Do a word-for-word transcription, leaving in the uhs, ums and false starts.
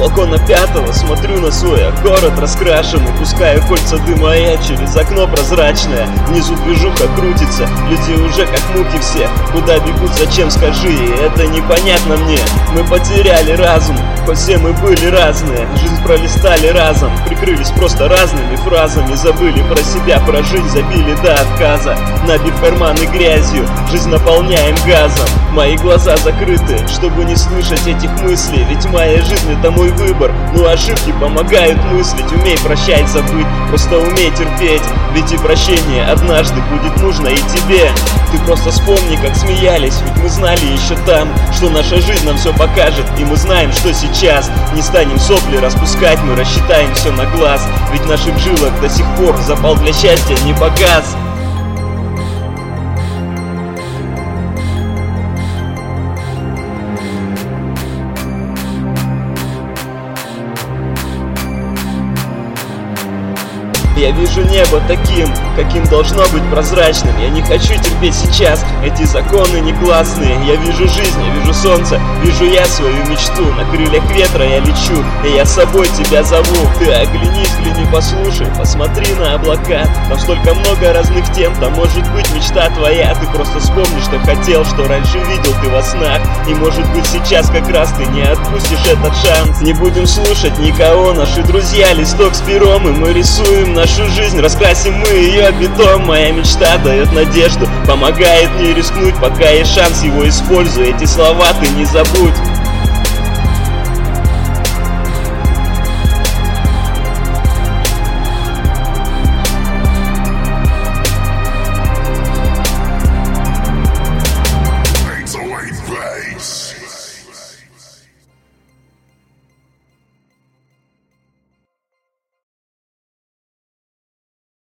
балкона пятого смотрю на свой город раскрашенный, пускаю кольца дыма я через окно прозрачное. Внизу движуха крутится, люди уже как муки все. Куда бегут, зачем, скажи, это непонятно мне. Мы потеряли разум, хоть все мы были разные. Жизнь пролистали разом, прикрылись просто разными фразами. Забыли про себя, про жизнь забили до отказа. Набив карманы грязью, жизнь наполняем газом. Мои глаза закрыты, чтобы не слышать этих мыслей. Ведь моя жизнь это мой выбор, но ошибки помогают мыслить. Умей прощать, забыть, просто умей терпеть. Ведь и прощение однажды будет нужно и тебе. Ты просто вспомни, как смеялись, ведь мы знали еще там, что наша жизнь нам все покажет. И мы знаем, что сейчас не станем сопли распускать, мы рассчитаем все на глаз. Ведь в наших жилах до сих пор запал для счастья не погас. Я вижу небо таким, каким должно быть прозрачным. Я не хочу терпеть сейчас, эти законы не классные. Я вижу жизнь, я вижу солнце, вижу я свою мечту. На крыльях ветра я лечу, и я с собой тебя зову. Ты оглянись, гляни, послушай, посмотри на облака. Там столько много разных тем, там может быть мечта твоя. Ты просто вспомни, что хотел, что раньше видел ты во снах. И может быть сейчас как раз ты не отпустишь этот шанс. Не будем слушать никого, наши друзья, листок с пером, и мы рисуем на нашу жизнь, раскрасим мы ее бетон. Моя мечта дает надежду, помогает мне рискнуть. Пока есть шанс, его используй, эти слова ты не забудь.